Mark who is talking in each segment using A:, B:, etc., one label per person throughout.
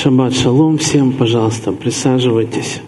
A: Шаббат шалом всем, пожалуйста, присаживайтесь.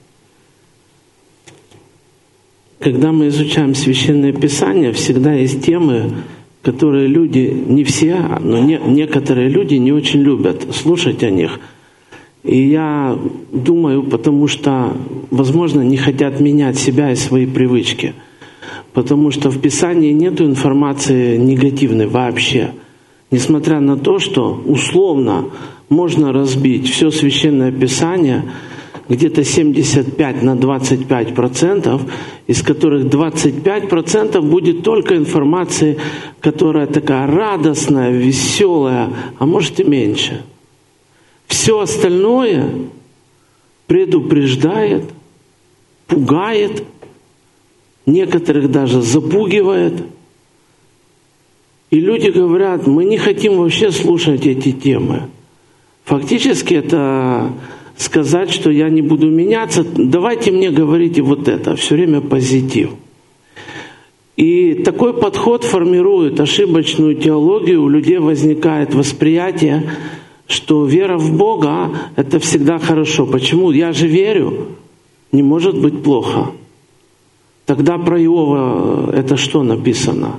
A: Когда мы изучаем Священное Писание, всегда есть темы, которые люди, не все, но некоторые люди не очень любят слушать о них. И я думаю, потому что, возможно, не хотят менять себя и свои привычки. Потому что в Писании нет информации негативной вообще. Несмотря на то, что условно можно разбить все Священное Писание где-то 75 на 25%, из которых 25% будет только информации, которая такая радостная, веселая, а может и меньше. Все остальное предупреждает, пугает, некоторых даже запугивает. И люди говорят, мы не хотим вообще слушать эти темы. Фактически это сказать, что я не буду меняться, давайте мне говорите вот это, все время позитив. И такой подход формирует ошибочную теологию, у людей возникает восприятие, что вера в Бога — это всегда хорошо. Почему? Я же верю, не может быть плохо. Тогда про Иова это что написано?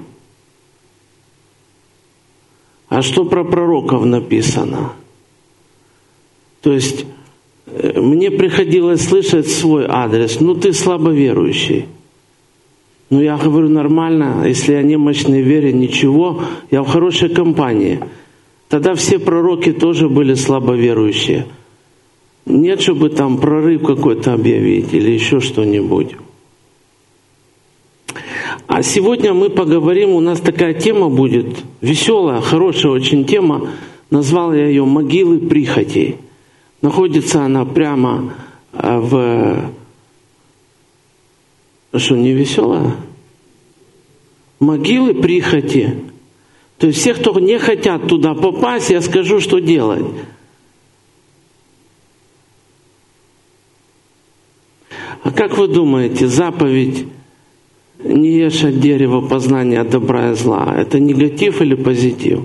A: А что про пророков написано? То есть мне приходилось слышать свой адрес. Ну ты слабоверующий. Ну я говорю нормально, если я немощный в вере, ничего, я в хорошей компании. Тогда все пророки тоже были слабоверующие. Нет, чтобы там прорыв какой-то объявить или еще что-нибудь. А сегодня мы поговорим, у нас такая тема будет, веселая, хорошая очень тема. Назвал я ее «Могилы прихотей». Находится она прямо в... Что, не веселая? Могилы прихоти. То есть все, кто не хотят туда попасть, я скажу, что делать. А как вы думаете, заповедь «Не ешь от дерева познания добра и зла» — это негатив или позитив?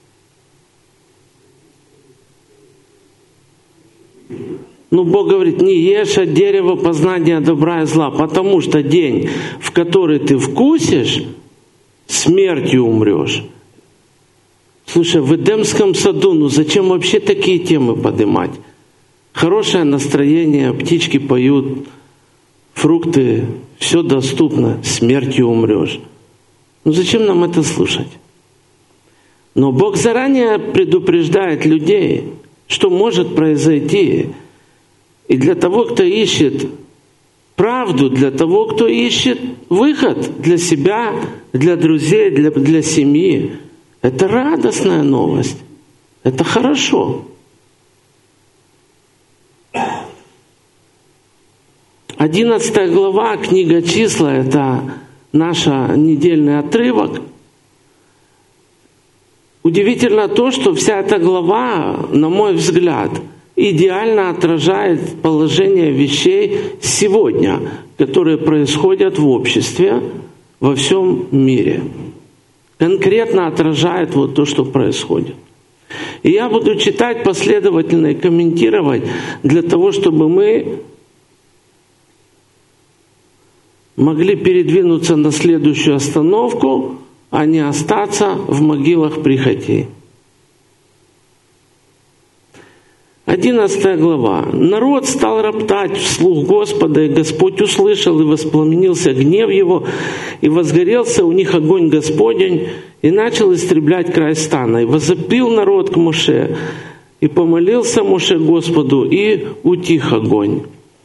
A: Ну, Бог говорит, не ешь от дерева познания добра и зла, потому что день, в который ты вкусишь, смертью умрешь. Слушай, в Эдемском саду, ну зачем вообще такие темы поднимать? Хорошее настроение, птички поют, фрукты, все доступно, смертью умрешь. Ну зачем нам это слушать? Но Бог заранее предупреждает людей, что может произойти. И для того, кто ищет правду, для того, кто ищет выход для себя, для друзей, для семьи, это радостная новость. Это хорошо. 11 глава, книга «Числа» — это наш недельный отрывок. Удивительно то, что вся эта глава, на мой взгляд, идеально отражает положение вещей сегодня, которые происходят в обществе, во всем мире. Конкретно отражает вот то, что происходит. И я буду читать последовательно и комментировать для того, чтобы мы могли передвинуться на следующую остановку, а не остаться в могилах прихотей. 11 глава. «Народ стал роптать вслух Господа, и Господь услышал, и воспламенился гнев его, и возгорелся у них огонь Господень, и начал истреблять край стана. И возопил народ к Моше, и помолился Моше Господу, и утих огонь.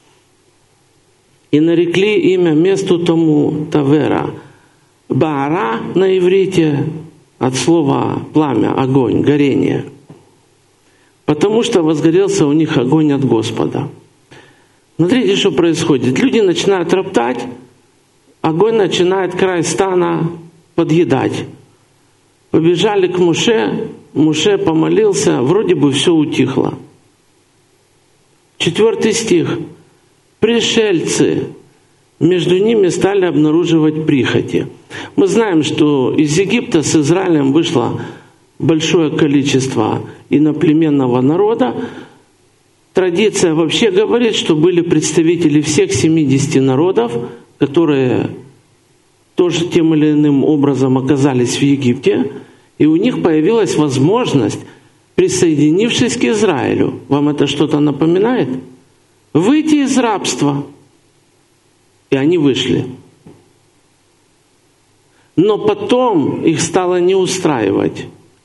A: И нарекли имя месту тому Тавера. Баара на иврите от слова пламя, огонь, горение. Потому что возгорелся у них огонь от Господа». Смотрите, что происходит. Люди начинают роптать, огонь начинает край стана подъедать. Побежали к Моше, Моше помолился, вроде бы все утихло. 4 стих. «Пришельцы между ними стали обнаруживать прихоти». Мы знаем, что из Египта с Израилем вышло большое количество иноплеменного народа, Традиция вообще говорит, что были представители всех 70 народов, которые тоже тем или иным образом оказались в Египте, и у них появилась возможность, присоединившись к Израилю, вам это что-то напоминает? Выйти из рабства. И они вышли. Но потом их стало не устраивать.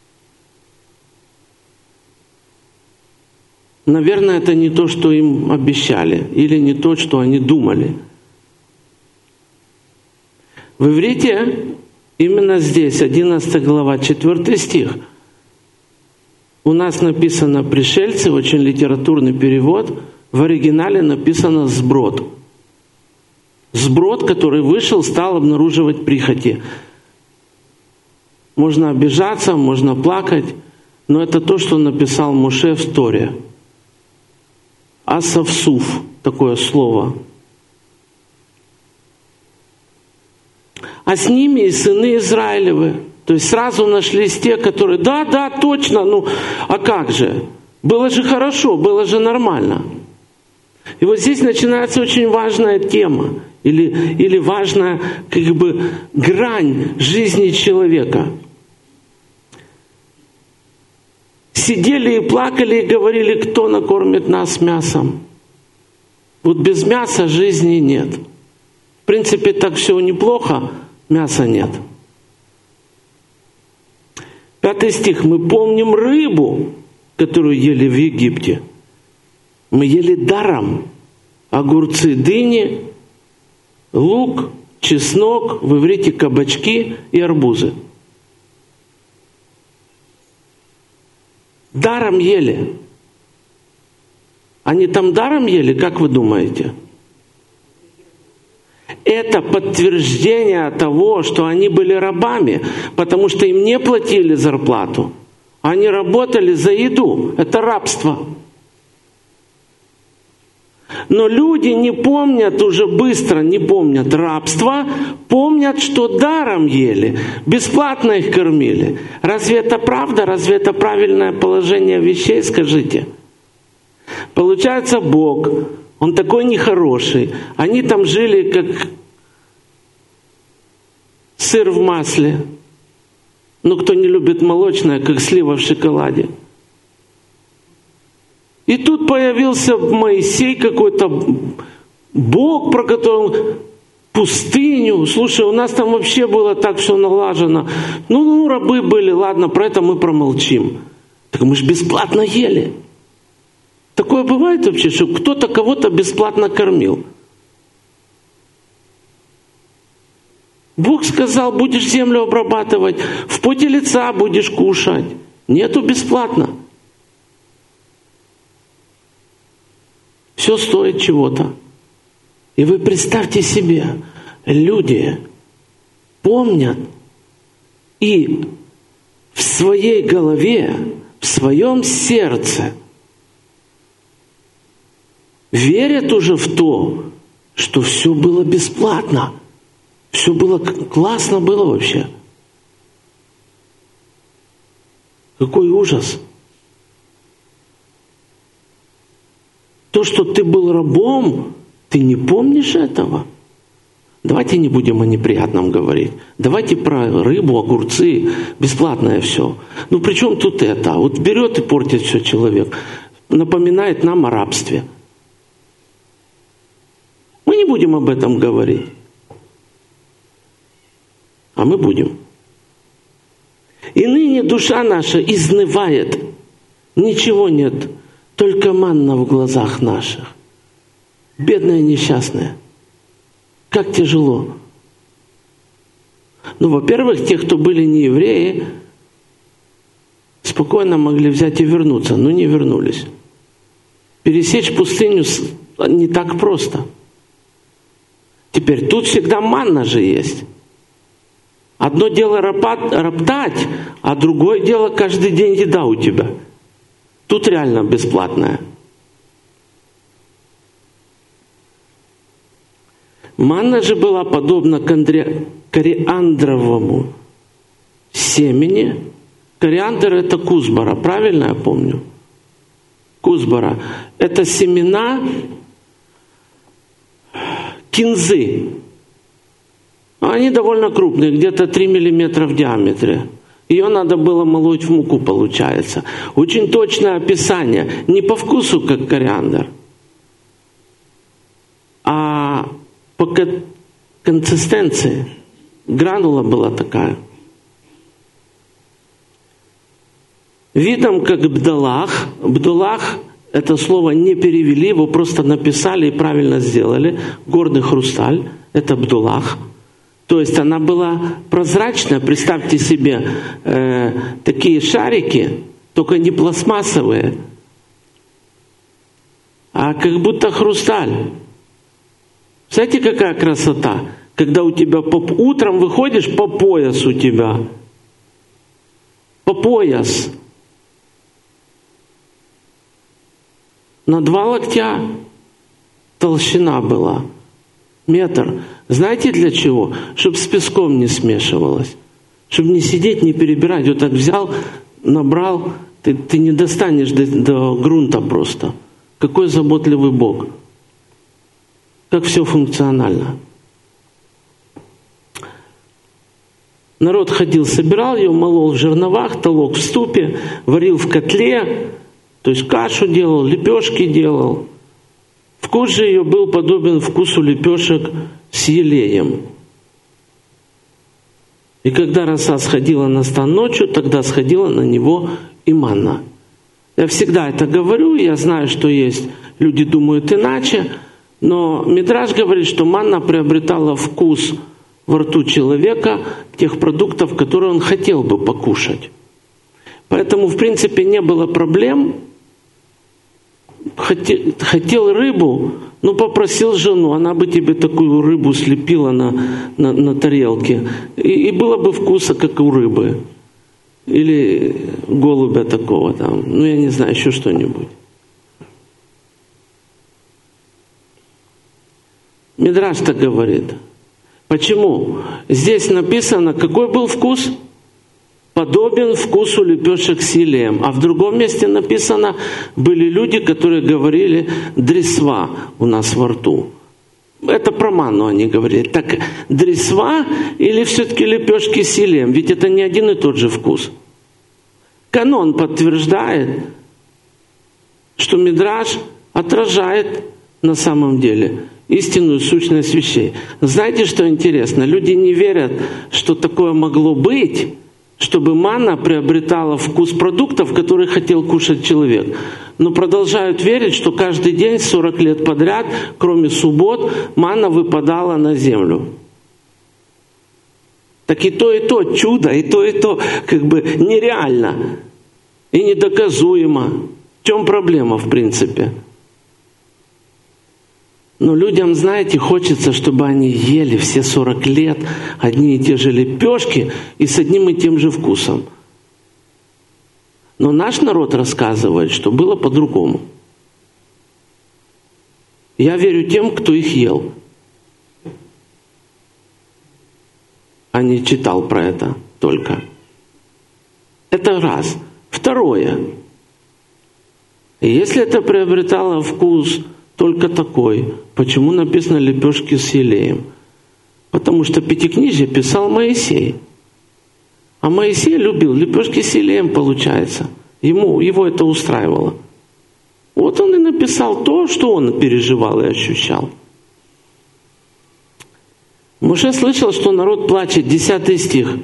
A: Наверное, это не то, что им обещали, или не то, что они думали. В иврите, именно здесь, 11 глава, 4 стих, у нас написано «пришельцы», очень литературный перевод, в оригинале написано «сброд». Сброд, который вышел, стал обнаруживать прихоти. Можно обижаться, можно плакать, но это то, что написал Моше в Торе. Асавсуф, такое слово. А с ними и сыны Израилевы. То есть сразу нашлись те, которые, да, точно, а как же? Было же хорошо, было же нормально. И вот здесь начинается очень важная тема, или важная грань жизни человека. Сидели и плакали, и говорили, кто накормит нас мясом. Вот без мяса жизни нет. В принципе, так все неплохо, мяса нет. 5 стих. Мы помним рыбу, которую ели в Египте. Мы ели даром огурцы, дыни, лук, чеснок, в иврите кабачки и арбузы. Даром ели. Они там даром ели, как вы думаете? Это подтверждение того, что они были рабами, потому что им не платили зарплату. Они работали за еду. Это рабство. Но люди не помнят уже быстро, не помнят рабства, помнят, что даром ели, бесплатно их кормили. Разве это правда? Разве это правильное положение вещей? Скажите. Получается, Бог, Он такой нехороший. Они там жили, как сыр в масле. Ну, кто не любит молочное, как слива в шоколаде. И тут появился Моисей какой-то, Бог, про которого пустыню. Слушай, у нас там вообще было так все налажено. Ну, рабы были, ладно, про это мы промолчим. Так мы же бесплатно ели. Такое бывает вообще, что кто-то кого-то бесплатно кормил. Бог сказал, будешь землю обрабатывать, в поте лица будешь кушать. Нету бесплатно. Все стоит чего-то. И вы представьте себе, люди помнят и в своей голове, в своем сердце верят уже в то, что все было бесплатно. Все было классно было вообще. Какой ужас. То, что ты был рабом, ты не помнишь этого? Давайте не будем о неприятном говорить. Давайте про рыбу, огурцы, бесплатное все. Ну при чем тут это? Вот берет и портит все человек. Напоминает нам о рабстве. Мы не будем об этом говорить. А мы будем. И ныне душа наша изнывает. Ничего нет. Только манна в глазах наших. Бедная несчастная. Как тяжело. Ну, во-первых, те, кто были не евреи, спокойно могли взять и вернуться, но не вернулись. Пересечь пустыню не так просто. Теперь тут всегда манна же есть. Одно дело роптать, а другое дело каждый день еда у тебя. Тут реально бесплатная. Манна же была подобна кориандровому семени. Кориандр — это кузбара, правильно я помню? кузбара. Это семена кинзы. Они довольно крупные, где-то 3 миллиметра в диаметре. Ее надо было молоть в муку, получается. Очень точное описание. Не по вкусу, как кориандр, а по консистенции. Гранула была такая. Видом как бдалах. Бдалах — это слово не перевели, его просто написали и правильно сделали. Горный хрусталь — это бдалах. То есть она была прозрачная. Представьте себе такие шарики, только не пластмассовые, а как будто хрусталь. Знаете, какая красота? Когда у тебя утром выходишь, по пояс у тебя. По пояс. На 2 локтя толщина была. Метр. Знаете для чего? Чтобы с песком не смешивалось. Чтобы не сидеть, не перебирать. Вот так взял, набрал. Ты не достанешь до грунта просто. Какой заботливый Бог. Как все функционально. Народ ходил, собирал ее, молол в жерновах, толок в ступе, варил в котле, то есть кашу делал, лепешки делал. Вкус же ее был подобен вкусу лепешек с елеем. И когда роса сходила на стан ночью, тогда сходила на него и манна. Я всегда это говорю, я знаю, что есть люди думают иначе, но Мидраш говорит, что манна приобретала вкус во рту человека тех продуктов, которые он хотел бы покушать. Поэтому, в принципе, не было проблем. Хотел рыбу, но попросил жену, она бы тебе такую рыбу слепила на тарелке. И было бы вкуса, как у рыбы. Или голубя такого там. Ну, я не знаю, еще что-нибудь. Мидраш так говорит. Почему? Здесь написано, какой был вкус? Подобен вкусу лепешек с елеем. А в другом месте написано, были люди, которые говорили дресва у нас во рту. Это про манну они говорили. Так дресва или все-таки лепешки с елеем? Ведь это не один и тот же вкус. Канон подтверждает, что Мидраш отражает на самом деле истинную сущность вещей. Знаете, что интересно? Люди не верят, что такое могло быть, чтобы манна приобретала вкус продуктов, которые хотел кушать человек. Но продолжают верить, что каждый день, 40 лет подряд, кроме суббот, манна выпадала на землю. Так и то чудо, и то как бы нереально и недоказуемо. В чем проблема, в принципе? Но людям, знаете, хочется, чтобы они ели все 40 лет одни и те же лепешки и с одним и тем же вкусом. Но наш народ рассказывает, что было по-другому. Я верю тем, кто их ел, а не читал про это только. Это раз. Второе. Если это приобретало вкус только такой, почему написано лепешки с елеем? Потому что Пятикнижие писал Моисей. А Моисей любил лепешки с елеем, получается. Его это устраивало. Вот он и написал то, что он переживал и ощущал. Моше слышал, что народ плачет, 10 стих.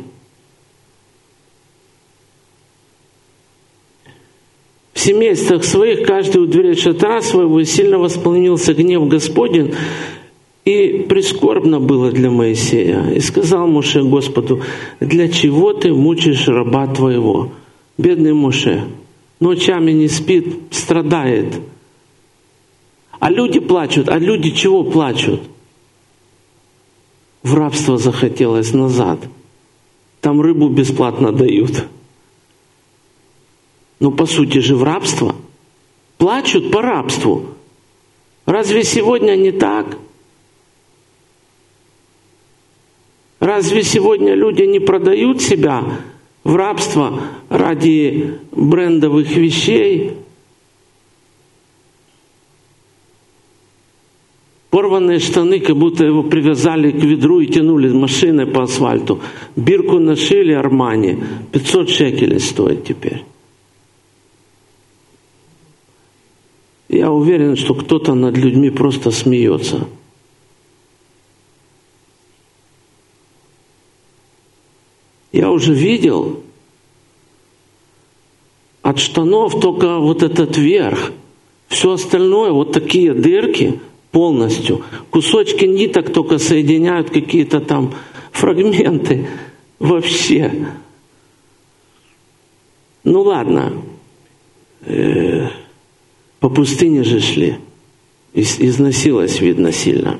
A: В семействах своих, каждый у дверей шатра своего, сильно воспламенился гнев Господень, и прискорбно было для Моисея. И сказал Моше Господу: для чего ты мучаешь раба твоего? Бедный Моше, ночами не спит, страдает. А люди плачут. А люди чего плачут? В рабство захотелось назад. Там рыбу бесплатно дают. Но по сути же в рабство. Плачут по рабству. Разве сегодня не так? Разве сегодня люди не продают себя в рабство ради брендовых вещей, Порванные штаны, как будто его привязали к ведру и тянули машиной по асфальту. Бирку нашили Армани. 500 шекелей стоит теперь. Я уверен, что кто-то над людьми просто смеется. Я уже видел от штанов только вот этот верх. Все остальное, вот такие дырки полностью. Кусочки ниток только соединяют какие-то там фрагменты. Вообще. Ну ладно. По пустыне же шли. Износилось, видно, сильно.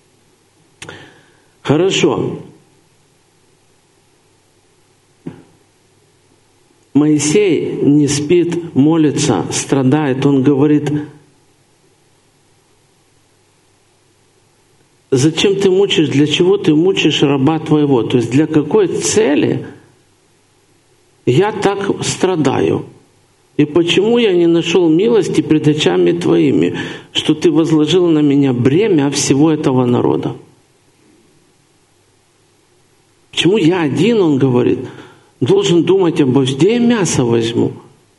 A: Хорошо. Моисей не спит, молится, страдает. Он говорит: зачем ты мучаешь, для чего ты мучаешь раба твоего? То есть для какой цели я так страдаю? И почему я не нашел милости пред очами твоими, что ты возложил на меня бремя всего этого народа? Почему я один, он говорит, должен думать обо всем? Где я мясо возьму?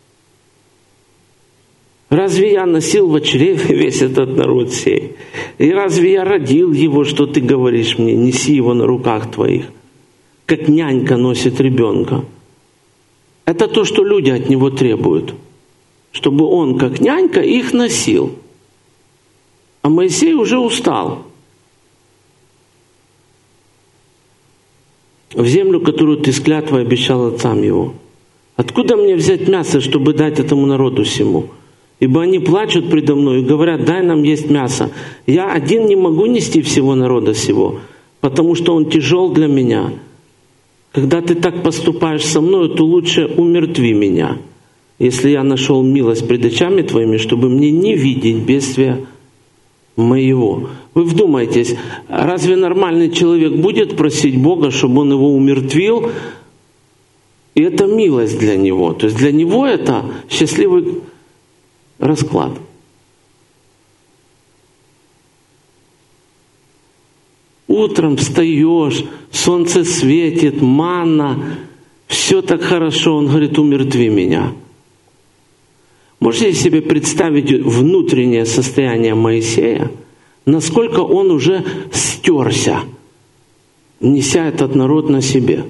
A: Разве я носил в чреве весь этот народ сей? И разве я родил его, что ты говоришь мне, неси его на руках твоих, как нянька носит ребенка? Это то, что люди от него требуют, чтобы он, как нянька, их носил. А Моисей уже устал. В землю, которую ты с клятвой обещал отцам его. Откуда мне взять мясо, чтобы дать этому народу сему? Ибо они плачут предо мной и говорят: дай нам есть мясо. Я один не могу нести всего народа сего, потому что он тяжел для меня. Когда ты так поступаешь со мной, то лучше умертви меня, если я нашел милость пред очами твоими, чтобы мне не видеть бедствия моего. Вы вдумайтесь, разве нормальный человек будет просить Бога, чтобы он его умертвил? И это милость для него. То есть для него это счастливый расклад. Утром встаешь, солнце светит, манна, все так хорошо. Он говорит: умертви меня. Можете себе представить внутреннее состояние Моисея, насколько он уже стерся, неся этот народ на себе.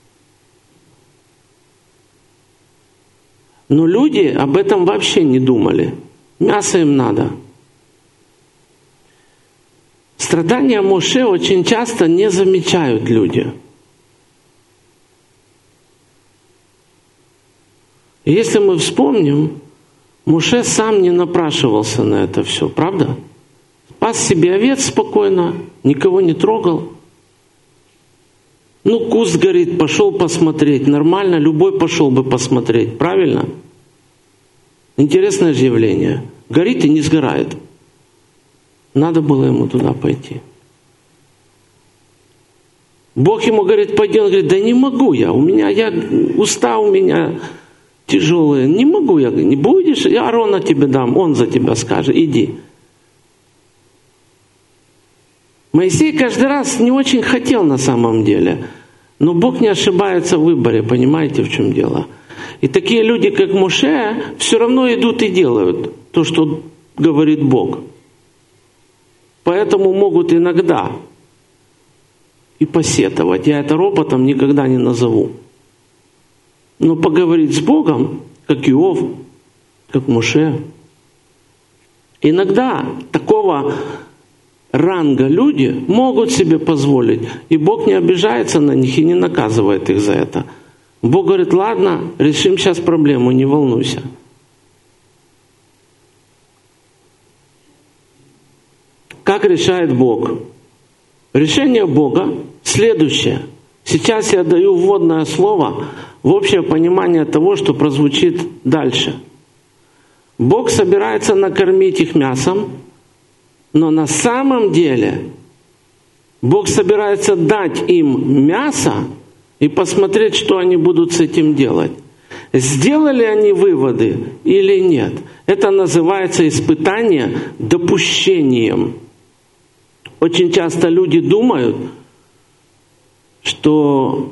A: Но люди об этом вообще не думали. Мясо им надо. Страдания Моше очень часто не замечают люди. И если мы вспомним, Моше сам не напрашивался на это все, правда? Пас себе овец спокойно, никого не трогал. Ну, куст горит, пошел посмотреть. Нормально, любой пошел бы посмотреть, правильно? Интересное же явление. Горит и не сгорает. Надо было ему туда пойти. Бог ему говорит: пойди. Он говорит: да не могу я, уста у меня тяжелые, не могу я. Не будешь, я Аарона тебе дам, он за тебя скажет, иди. Моисей каждый раз не очень хотел на самом деле, но Бог не ошибается в выборе, понимаете, в чем дело? И такие люди, как Моше, все равно идут и делают то, что говорит Бог. Поэтому могут иногда и посетовать. Я это ропотом никогда не назову. Но поговорить с Богом, как Иов, как Моше. Иногда такого ранга люди могут себе позволить. И Бог не обижается на них и не наказывает их за это. Бог говорит: ладно, решим сейчас проблему, не волнуйся. Как решает Бог? Решение Бога следующее. Сейчас я даю вводное слово в общее понимание того, что прозвучит дальше. Бог собирается накормить их мясом, но на самом деле Бог собирается дать им мясо и посмотреть, что они будут с этим делать. Сделали они выводы или нет? Это называется испытание допущением. Очень часто люди думают, что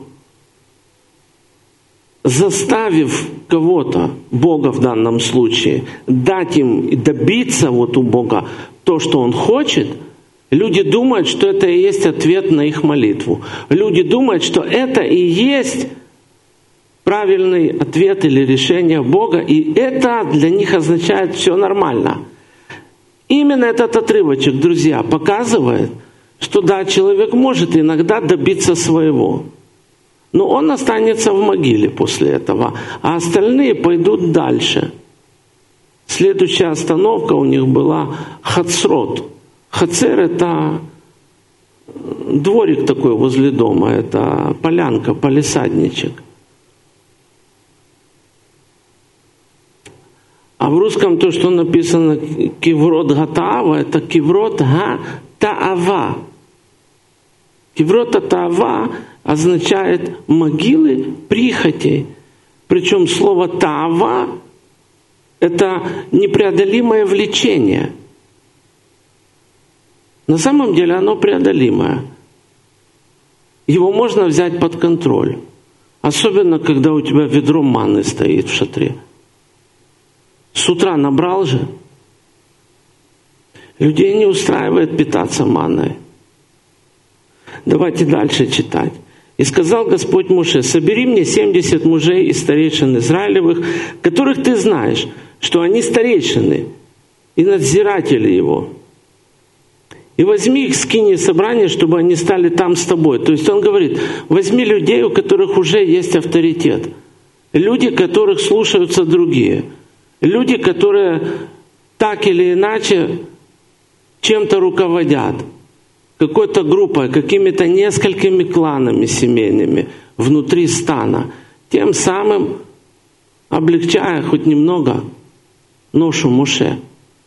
A: заставив кого-то, Бога в данном случае, дать им и добиться вот у Бога то, что Он хочет, люди думают, что это и есть ответ на их молитву. Люди думают, что это и есть правильный ответ или решение Бога, и это для них означает все нормально. Именно этот отрывочек, друзья, показывает, что да, человек может иногда добиться своего, но он останется в могиле после этого, а остальные пойдут дальше. Следующая остановка у них была Хацрот. Хацер — это дворик такой возле дома, это полянка, палисадничек. А в русском то, что написано Киврот Гатаава, это Киврот Га-Таава. Киврот Таава означает могилы прихотей. Причем слово Таава — это непреодолимое влечение. На самом деле оно преодолимое. Его можно взять под контроль. Особенно, когда у тебя ведро манны стоит в шатре. С утра набрал же. Людей не устраивает питаться манной. Давайте дальше читать. «И сказал Господь Моше: собери мне 70 мужей из старейшин Израилевых, которых ты знаешь, что они старейшины и надзиратели его. И возьми их, скини собрание, чтобы они стали там с тобой». То есть он говорит, возьми людей, у которых уже есть авторитет. Люди, которых слушаются другие. Люди, которые так или иначе чем-то руководят. Какой-то группой, какими-то несколькими кланами семейными внутри стана. Тем самым облегчая хоть немного ношу Моше.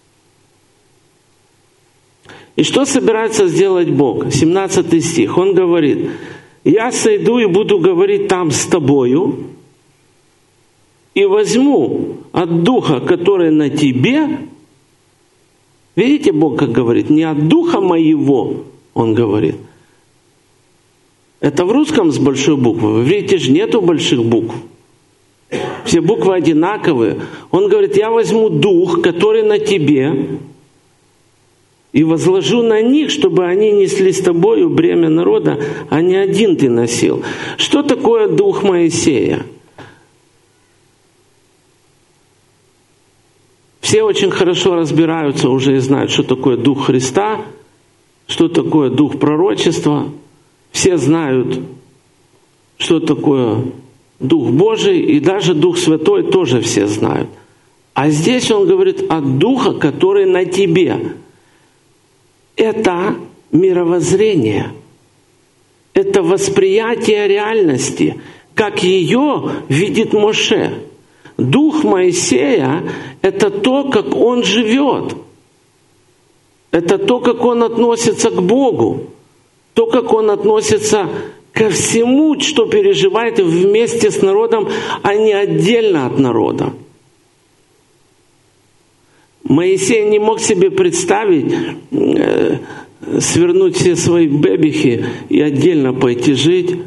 A: И что собирается сделать Бог? 17 стих. Он говорит: «Я сойду и буду говорить там с тобою, и возьму от духа, который на тебе». Видите, Бог как говорит? Не от духа моего, Он говорит. Это в русском с большой буквы. В иврите же нету больших букв. Все буквы одинаковые. Он говорит: я возьму дух, который на тебе, и возложу на них, чтобы они несли с тобою бремя народа, а не один ты носил. Что такое дух Моисея? Все очень хорошо разбираются уже и знают, что такое дух Христа, что такое дух пророчества. Все знают, что такое Дух Божий, и даже Дух Святой тоже все знают. А здесь он говорит от Духа, который на тебе. Это мировоззрение, это восприятие реальности, как ее видит Моше. Дух Моисея — это то, как он живет. Это то, как он относится к Богу. То, как он относится ко всему, что переживает вместе с народом, а не отдельно от народа. Моисей не мог себе представить свернуть все свои бэбихи и отдельно пойти жить.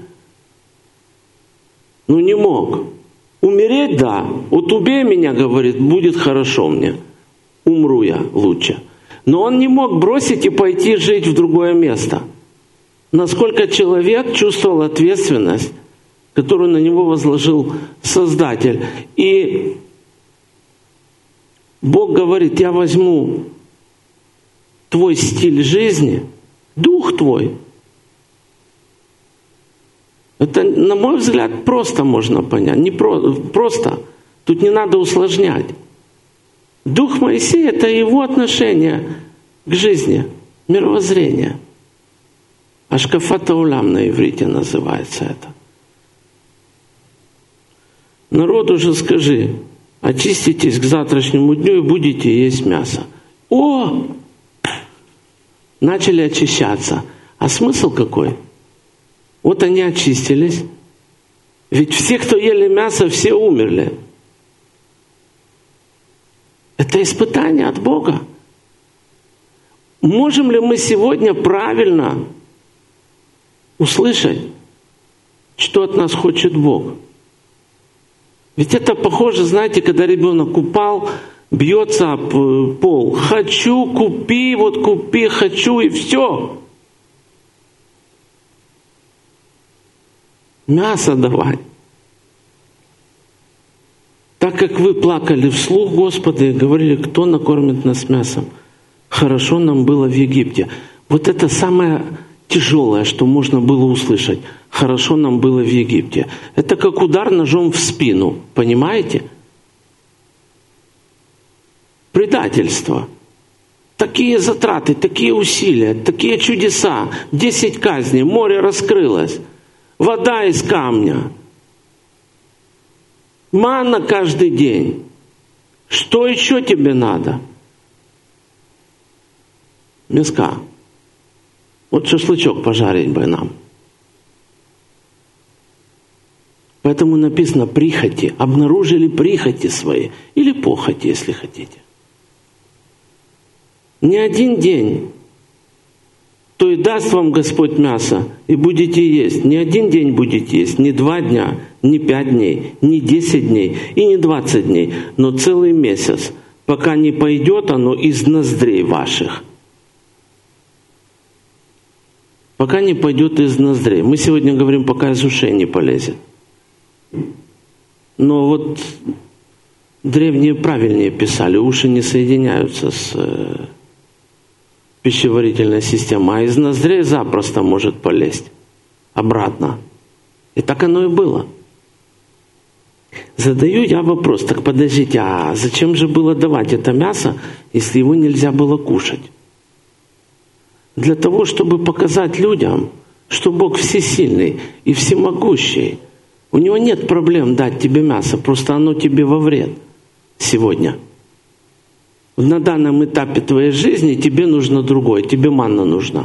A: Ну не мог. Умереть, да. Вот убей меня, говорит, будет хорошо мне. Умру я лучше. Но он не мог бросить и пойти жить в другое место. Насколько человек чувствовал ответственность, которую на него возложил Создатель. И Бог говорит: я возьму твой стиль жизни, дух твой. Это, на мой взгляд, просто можно понять. Не просто. Тут не надо усложнять. Дух Моисея — это его отношение к жизни, мировоззрение. Ашкафат аулам на иврите называется это. Народу же скажи: очиститесь к завтрашнему дню и будете есть мясо. О! Начали очищаться. А смысл какой? Вот они очистились. Ведь все, кто ели мясо, все умерли. Это испытание от Бога. Можем ли мы сегодня правильно услышать, что от нас хочет Бог? Ведь это похоже, знаете, когда ребенок упал, бьется об пол. Хочу, купи, вот купи, хочу, и все. Мясо давай. Так как вы плакали вслух, Господи, и говорили, кто накормит нас мясом? Хорошо нам было в Египте. Вот это самое тяжелое, что можно было услышать. Хорошо нам было в Египте. Это как удар ножом в спину. Понимаете? Предательство. Такие затраты, такие усилия, такие чудеса. 10 казней, море раскрылось. Вода из камня. Манна каждый день. Что еще тебе надо? Мяска. Вот шашлычок пожарить бы нам. Поэтому написано прихоти. Обнаружили прихоти свои. Или похоти, если хотите. Не один день. То и даст вам Господь мясо, и будете есть. Не один день будете есть, не 2 дня, не 5 дней, не 10 дней и не 20 дней, но целый месяц, пока не пойдет оно из ноздрей ваших. Пока не пойдет из ноздрей. Мы сегодня говорим, пока из ушей не полезет. Но вот древние правильнее писали, уши не соединяются с пищеварительной системой, а из ноздрей запросто может полезть обратно. И так оно и было. Задаю я вопрос, так подождите, а зачем же было давать это мясо, если его нельзя было кушать? Для того, чтобы показать людям, что Бог всесильный и всемогущий. У Него нет проблем дать тебе мясо, просто оно тебе во вред сегодня. На данном этапе твоей жизни тебе нужно другое, тебе манна нужна.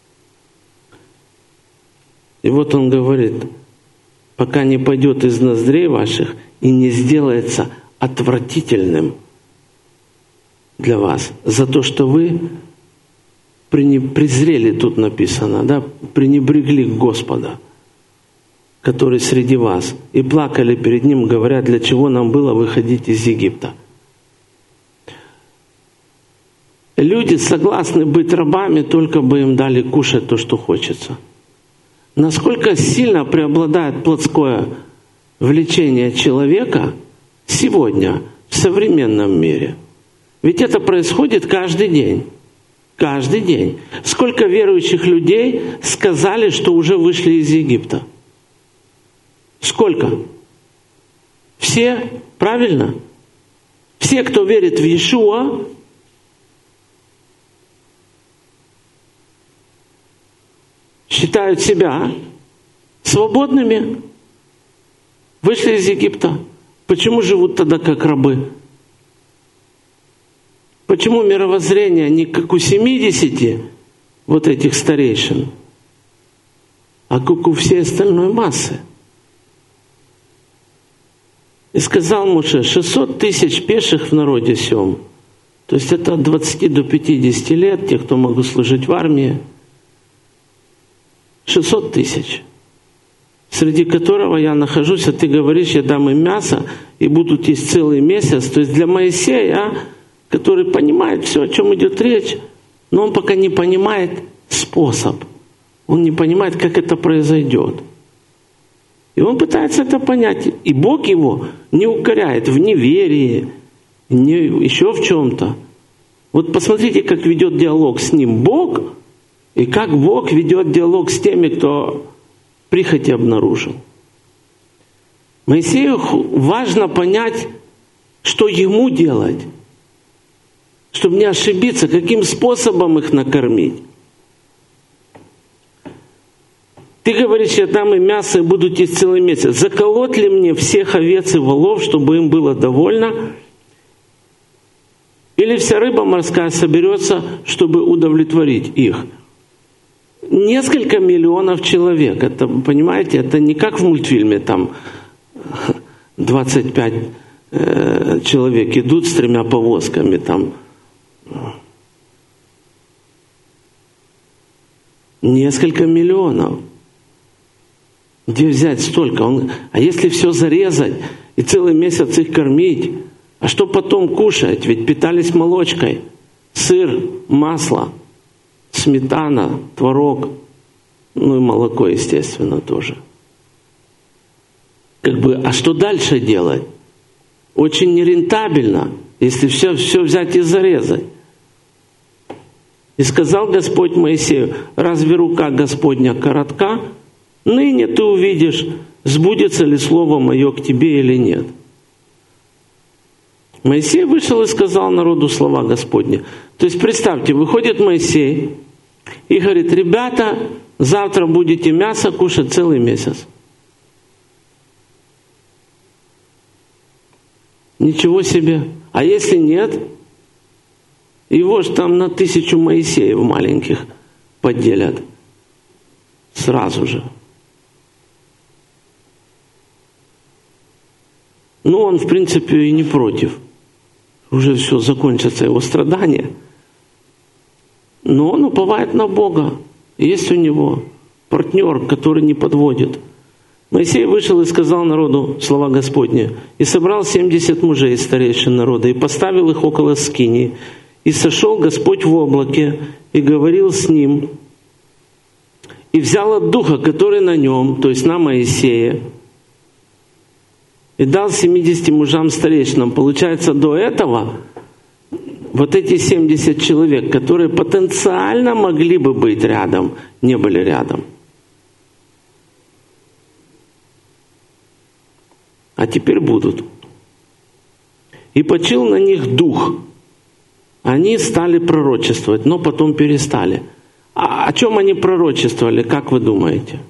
A: И вот Он говорит, пока не пойдет из ноздрей ваших и не сделается отвратительным для вас за то, что вы презрели, тут написано, да, пренебрегли Господа, который среди вас, и плакали перед Ним, говоря, для чего нам было выходить из Египта. Люди согласны быть рабами, только бы им дали кушать то, что хочется. Насколько сильно преобладает плотское влечение человека сегодня в современном мире? Ведь это происходит каждый день. Каждый день. Сколько верующих людей сказали, что уже вышли из Египта? Сколько? Все? Правильно? Все, кто верит в Иешуа, считают себя свободными, вышли из Египта. Почему живут тогда как рабы? Почему мировоззрение не как у 70 вот этих старейшин, а как у всей остальной массы? И сказал Моше, 600 тысяч пеших в народе сём. То есть это от 20 до 50 лет, те, кто могут служить в армии. 600 тысяч, среди которого я нахожусь, а ты говоришь, я дам им мясо и будут есть целый месяц. То есть для Моисея, который понимает все, о чем идет речь, но он пока не понимает способ. Он не понимает, как это произойдет. И он пытается это понять. И Бог его не укоряет в неверии, не еще в чем-то. Вот посмотрите, как ведет диалог с ним Бог, и как Бог ведет диалог с теми, кто прихоти обнаружил. Моисею важно понять, что ему делать, чтобы не ошибиться, каким способом их накормить. Ты говоришь, я дам им мясо и будут есть целый месяц. Заколоть ли мне всех овец и волов, чтобы им было довольно? Или вся рыба морская соберется, чтобы удовлетворить их? Несколько миллионов человек. Это, понимаете, это не как в мультфильме, там 25 человек идут с 3 повозками. Там. Несколько миллионов. Где взять столько? А если все зарезать и целый месяц их кормить? А что потом кушать? Ведь питались молочкой. Сыр, масло, сметана, творог. Ну и молоко, естественно, тоже. А что дальше делать? Очень нерентабельно, если все взять и зарезать. И сказал Господь Моисею: разве рука Господня коротка? Ныне ты увидишь, сбудется ли слово мое к тебе или нет. Моисей вышел и сказал народу слова Господни. То есть представьте, выходит Моисей и говорит: ребята, завтра будете мясо кушать целый месяц. Ничего себе. А если нет, его же там на 1000 Моисеев маленьких поделят. Сразу же. Но он, в принципе, и не против. Уже все, закончится его страдания. Но он уповает на Бога. Есть у него партнер, который не подводит. Моисей вышел и сказал народу слова Господни. И собрал 70 мужей из старейшин народа, и поставил их около скинии. И сошел Господь в облаке, и говорил с ним. И взял от духа, который на нем, то есть на Моисея, и дал 70 мужам старейшинам. Получается, до этого вот эти 70 человек, которые потенциально могли бы быть рядом, не были рядом. А теперь будут. И почил на них дух. Они стали пророчествовать, но потом перестали. А о чем они пророчествовали, как вы думаете?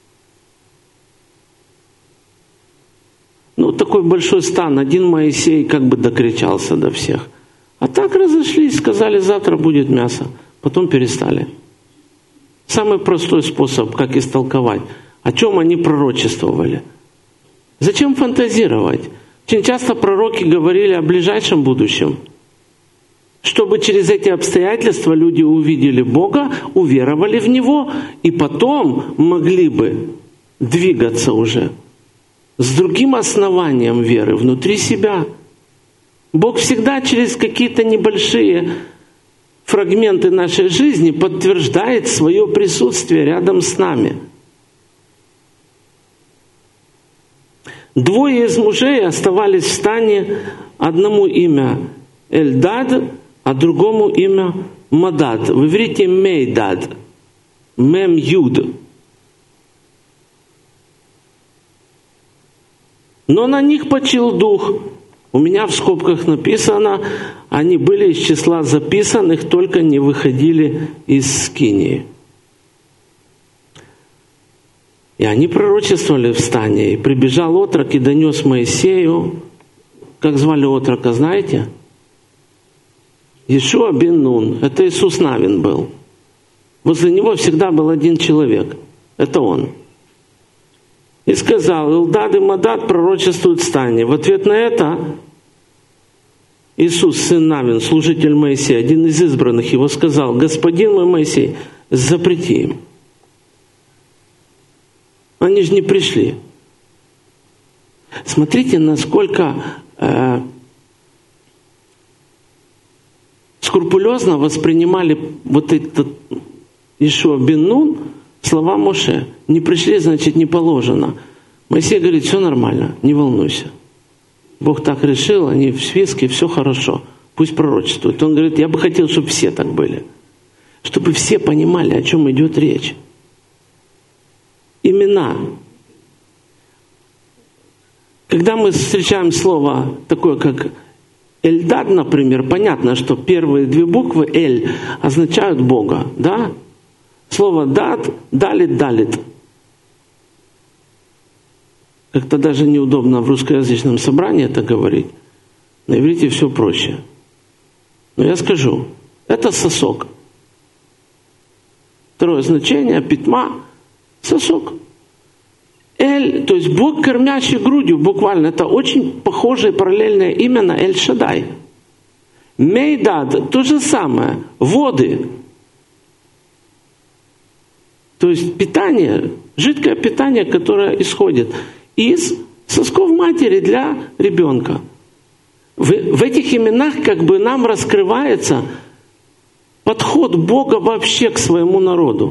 A: Такой большой стан, один Моисей как бы докричался до всех. А так разошлись, сказали: завтра будет мясо. Потом перестали. Самый простой способ, как истолковать, о чем они пророчествовали. Зачем фантазировать? Очень часто пророки говорили о ближайшем будущем. Чтобы через эти обстоятельства люди увидели Бога, уверовали в Него, и потом могли бы двигаться уже с другим основанием веры внутри себя. Бог всегда через какие-то небольшие фрагменты нашей жизни подтверждает свое присутствие рядом с нами. 2 из мужей оставались в стане, одному имя Эльдад, а другому имя Мадад. В иврите Мейдад, Мем Юд. Но на них почил дух. У меня в скобках написано, они были из числа записанных, только не выходили из скинии. И они пророчествовали в стане. И прибежал отрок и донес Моисею. Как звали отрока, знаете? Иешуа бен Нун. Это Иисус Навин был. Возле него всегда был один человек. Это он. И сказал: Элдад и Мадад пророчествуют в стане. В ответ на это Иисус, сын Навин, служитель Моисея, один из избранных его, сказал: господин мой Моисей, запрети им. Они же не пришли. Смотрите, насколько скрупулезно воспринимали вот этот Иешуа бен Нун слова Моше. Не пришли, значит, не положено. Моисей говорит: все нормально, не волнуйся. Бог так решил, они в списке, все хорошо. Пусть пророчествуют. Он говорит: я бы хотел, чтобы все так были. Чтобы все понимали, о чем идет речь. Имена. Когда мы встречаем слово такое, как Эльдад, например, понятно, что первые 2 буквы Эль означают Бога, да? Слово Дад, Далит, Далит. Как-то даже неудобно в русскоязычном собрании это говорить. На иврите все проще. Но я скажу, это сосок. Второе значение, питма, сосок. Эль, то есть Бог, кормящий грудью, буквально, это очень похожее параллельное имя на Эль-Шадай. Мейдад, то же самое, воды. То есть питание, жидкое питание, которое исходит из сосков матери для ребенка. В этих именах как бы нам раскрывается подход Бога вообще к своему народу.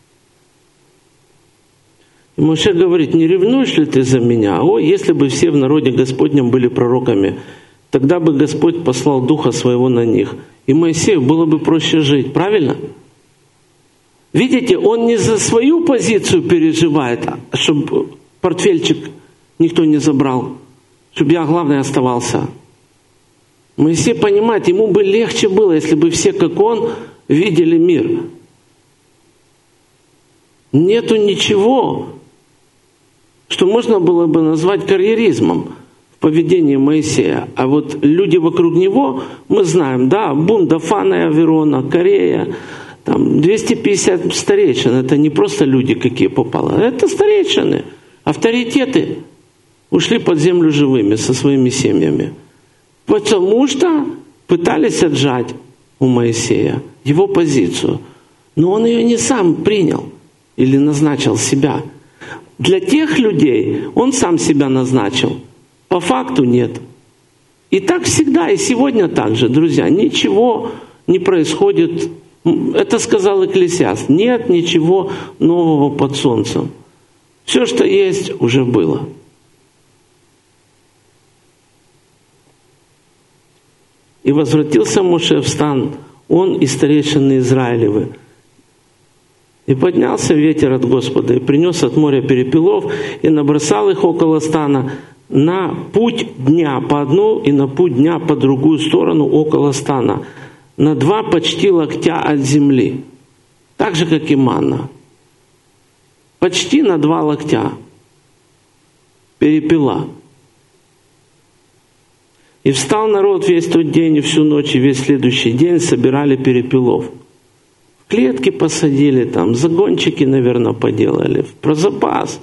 A: И Моше говорит: не ревнуешь ли ты за меня? О, если бы все в народе Господнем были пророками, тогда бы Господь послал Духа Своего на них. И Моисею было бы проще жить. Правильно? Видите, он не за свою позицию переживает, чтобы портфельчик никто не забрал, чтобы я главный оставался. Моисей понимает, ему бы легче было, если бы все, как он, видели мир. Нету ничего, что можно было бы назвать карьеризмом в поведении Моисея. А вот люди вокруг него, мы знаем, да, Бун, Дафан и Аверона, Корея, там 250 старейшин. Это не просто люди, какие попало. Это старейшины, авторитеты ушли под землю живыми со своими семьями. Потому что пытались отжать у Моисея его позицию. Но он ее не сам принял или назначил себя. Для тех людей он сам себя назначил. По факту нет. И так всегда, и сегодня так же, друзья. Ничего не происходит. Это сказал Экклесиаст. Нет ничего нового под солнцем. Все, что есть, уже было. И возвратился Моше в стан, он и старейшины Израилевы. И поднялся ветер от Господа, и принес от моря перепелов, и набросал их около стана на путь дня по одну, и на путь дня по другую сторону около стана, на 2 почти локтя от земли, так же, как и манна. Почти на 2 локтя перепела. И встал народ весь тот день и всю ночь, и весь следующий день собирали перепелов. В клетки посадили, там загончики, наверное, поделали, про запас.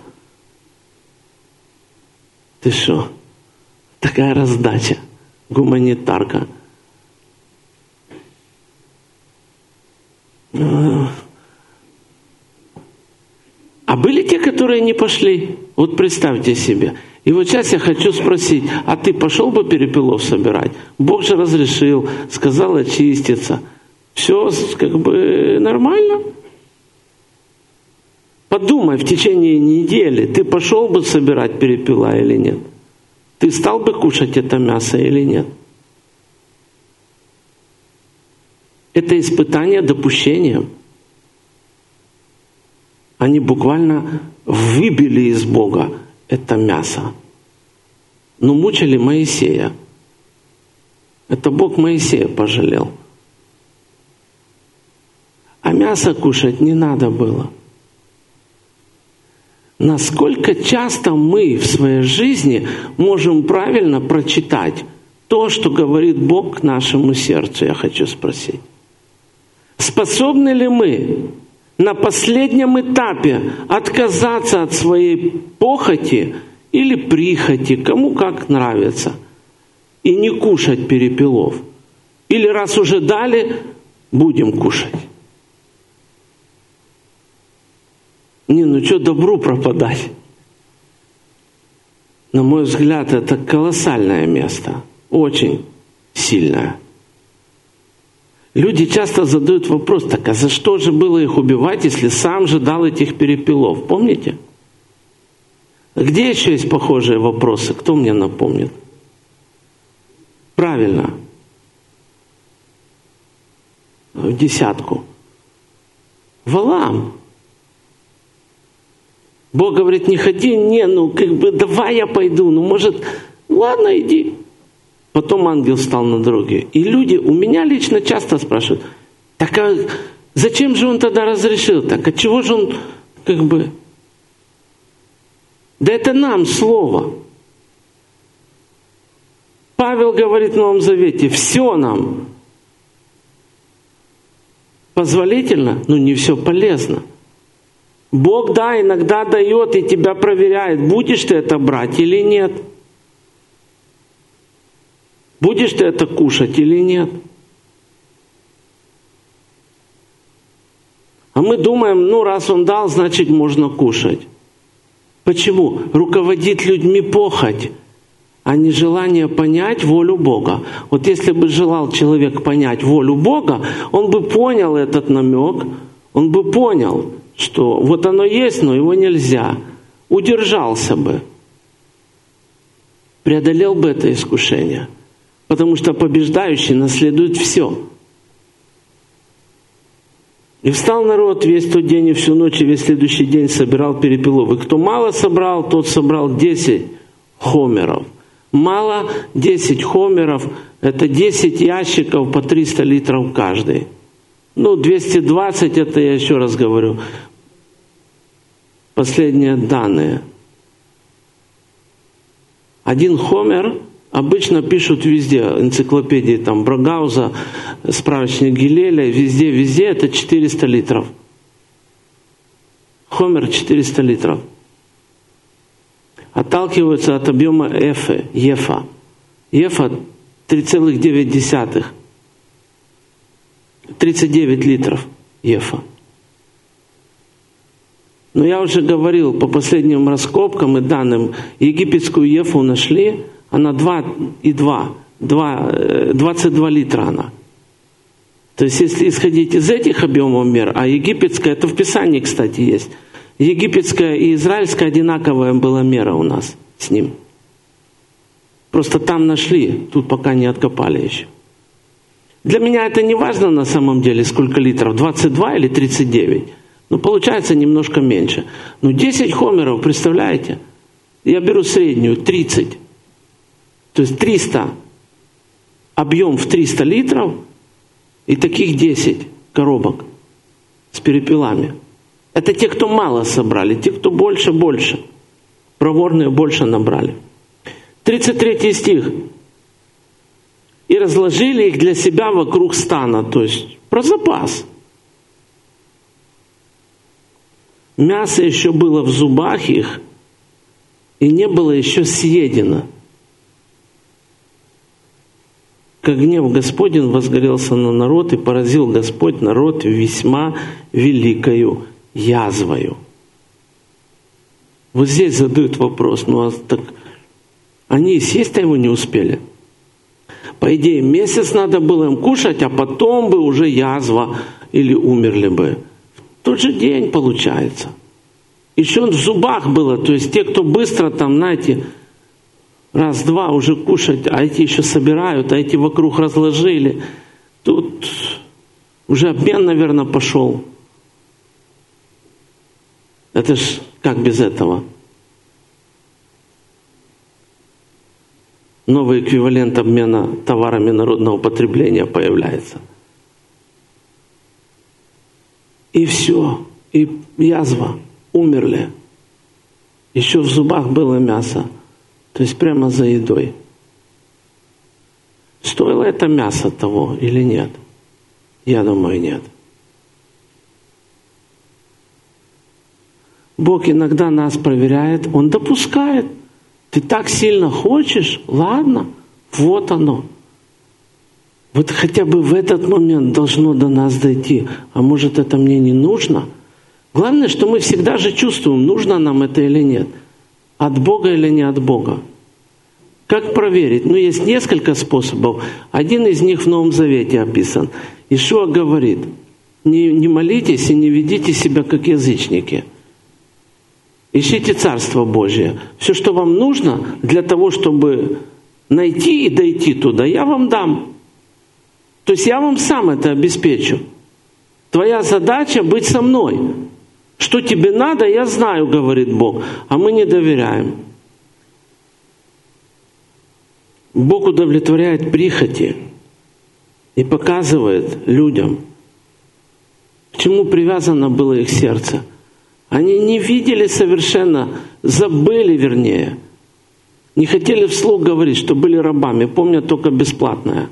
A: Ты что? Такая раздача, гуманитарка. А были те, которые не пошли? Вот представьте себе. И вот сейчас я хочу спросить, а ты пошел бы перепелов собирать? Бог же разрешил, сказал очиститься. Все как бы нормально. Подумай, в течение недели ты пошел бы собирать перепела или нет? Ты стал бы кушать это мясо или нет? Это испытание допущением. Они буквально выбили из Бога это мясо. Но мучили Моисея. Это Бог Моисея пожалел. А мясо кушать не надо было. Насколько часто мы в своей жизни можем правильно прочитать то, что говорит Бог к нашему сердцу, я хочу спросить. Способны ли мы на последнем этапе отказаться от своей похоти или прихоти, кому как нравится, и не кушать перепелов? Или раз уже дали, будем кушать? Ну что добру пропадать? На мой взгляд, это колоссальное место, очень сильное. Люди часто задают вопрос: так а за что же было их убивать, если сам же дал этих перепелов? Помните? Где еще есть похожие вопросы? Кто мне напомнит? Правильно. В 10. Валаам. Бог говорит: не ходи, давай я пойду, может, ладно, иди. Потом ангел встал на дороге. И люди у меня лично часто спрашивают: так а зачем же он тогда разрешил? Так а чего же он Да это нам слово. Павел говорит в Новом Завете: все нам позволительно, но не все полезно. Бог, да, иногда дает и тебя проверяет, будешь ты это брать или нет. Будешь ты это кушать или нет. А мы думаем, ну раз Он дал, значит можно кушать. Почему? Руководит людьми похоть, а не желание понять волю Бога. Вот если бы желал человек понять волю Бога, он бы понял этот намек, он бы понял, что вот оно есть, но его нельзя. Удержался бы. Преодолел бы это искушение. Потому что побеждающий наследует все. И встал народ весь тот день и всю ночь, и весь следующий день собирал перепелов. И кто мало собрал, тот собрал 10 хомеров. Мало 10 хомеров, это 10 ящиков по 300 литров каждый. 220, это я еще раз говорю, последние данные. 1 хомер обычно пишут везде, энциклопедии там Брагауза, справочник Гилеля, везде это 400 литров. Хомер 400 литров. Отталкиваются от объема ефа. Ефа 3,9. 39 литров ефа. Но я уже говорил, по последним раскопкам и данным, египетскую ефу нашли, она 22 литра она. То есть если исходить из этих объемов мер, а египетская, это в Писании, кстати, есть, египетская и израильская одинаковая была мера у нас с ним. Просто там нашли, тут пока не откопали еще. Для меня это не важно на самом деле, сколько литров, 22 или 39. Получается немножко меньше. 10 хомеров, представляете? Я беру среднюю, 30. То есть 300, объем в 300 литров, и таких 10 коробок с перепелами. Это те, кто мало собрали, те, кто больше. Проворные больше набрали. 33 стих. И разложили их для себя вокруг стана, то есть про запас. Мясо еще было в зубах их, и не было еще съедено. Как гнев Господень возгорелся на народ, и поразил Господь народ весьма великою язвою. Вот здесь задают вопрос, так они съесть-то его не успели. По идее, месяц надо было им кушать, а потом бы уже язва или умерли бы. В тот же день получается. Еще в зубах было, то есть те, кто быстро там, знаете, раз-два уже кушать, а эти еще собирают, а эти вокруг разложили. Тут уже обмен, наверное, пошел. Это ж как без этого? Новый эквивалент обмена товарами народного потребления появляется. И все, и язва, умерли. Еще в зубах было мясо. То есть прямо за едой. Стоило это мясо того или нет? Я думаю, нет. Бог иногда нас проверяет, Он допускает. Ты так сильно хочешь, ладно, вот оно. Вот хотя бы в этот момент должно до нас дойти. А может, это мне не нужно? Главное, что мы всегда же чувствуем, нужно нам это или нет. От Бога или не от Бога. Как проверить? Есть несколько способов. Один из них в Новом Завете описан. Иешуа говорит, не молитесь и не ведите себя как язычники. Ищите Царство Божие. Все, что вам нужно для того, чтобы найти и дойти туда, я вам дам. То есть я вам сам это обеспечу. Твоя задача быть со мной. Что тебе надо, я знаю, говорит Бог, а мы не доверяем. Бог удовлетворяет прихоти и показывает людям, к чему привязано было их сердце. Они не видели совершенно, забыли вернее, не хотели вслух говорить, что были рабами, помнят только бесплатное.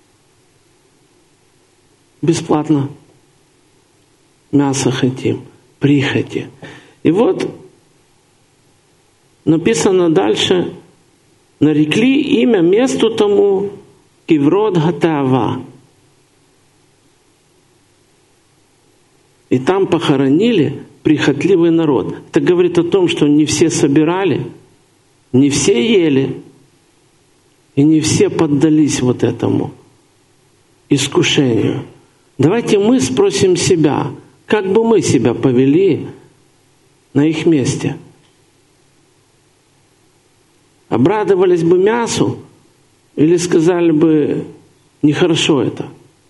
A: Бесплатно. Мясо хотим, прихоти. И вот написано дальше, нарекли имя месту тому Киврот Гатаава. и там похоронили прихотливый народ. Это говорит о том, что не все собирали, не все ели, и не все поддались вот этому искушению. Давайте мы спросим себя, как бы мы себя повели на их месте. Обрадовались бы мясу или сказали бы, нехорошо это?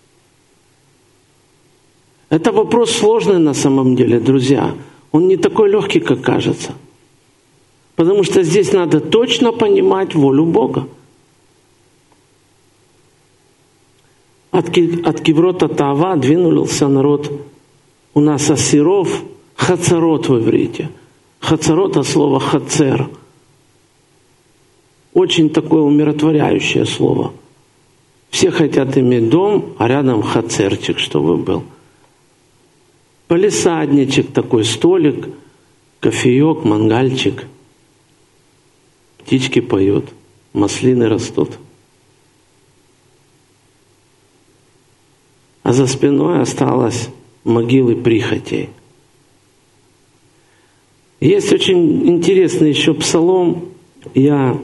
A: Это вопрос сложный на самом деле, друзья. Он не такой легкий, как кажется. Потому что здесь надо точно понимать волю Бога. От Киврота Таава двинулся народ у нас Асиров, Хацарот в иврите. Хацарот от слова хацер. Очень такое умиротворяющее слово. Все хотят иметь дом, а рядом хацерчик, чтобы был. Палисадничек, такой столик, кофеек, мангальчик. Птички поют, маслины растут. А за спиной осталось могилы прихотей. Есть очень интересный еще псалом. Я